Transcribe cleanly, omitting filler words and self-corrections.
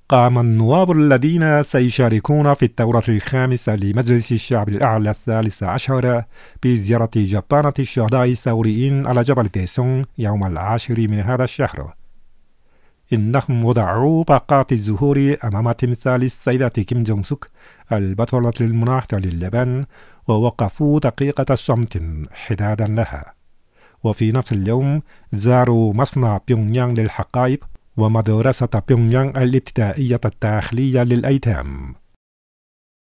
قام النواب الذين سيشاركون في الدورة الخامسة لمجلس الشعب الأعلى 13 بزيارة جبانة الشهداء الثوريين على جبل ديسون يوم 10 من هذا الشهر. إنهم وضعوا باقات الزهور أمام تمثال السيدة كيم جونغ سوك البطلة المناهضة لليابان، ووقفوا دقيقة صمت حدادا لها. وفي نفس اليوم زاروا مصنع بيونغيانغ للحقائب ومدرسة بيونغيانغ الابتدائية الداخلية للأيتام.